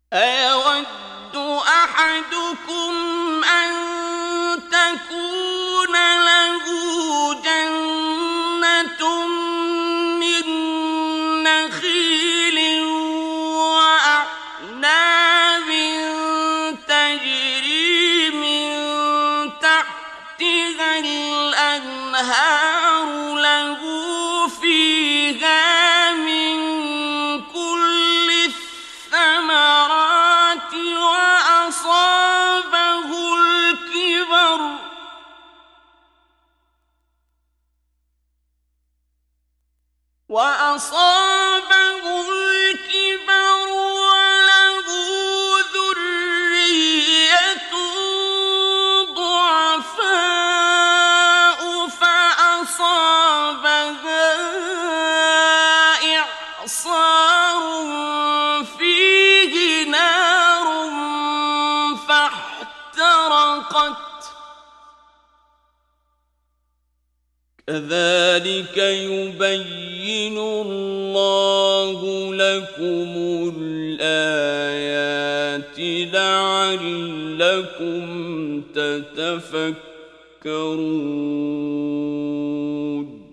أيود أحدكم أن تكون له جنة من نخيل وأعناب تجري من تحتها الأنهار له فيها من كل الثمرات وأصابه الكبر وله ذرية ضعفاء فأصابها إعصار فيه نار فاحترقت. كذلك يبين الله لكم الآيات لعلكم تتفكرون.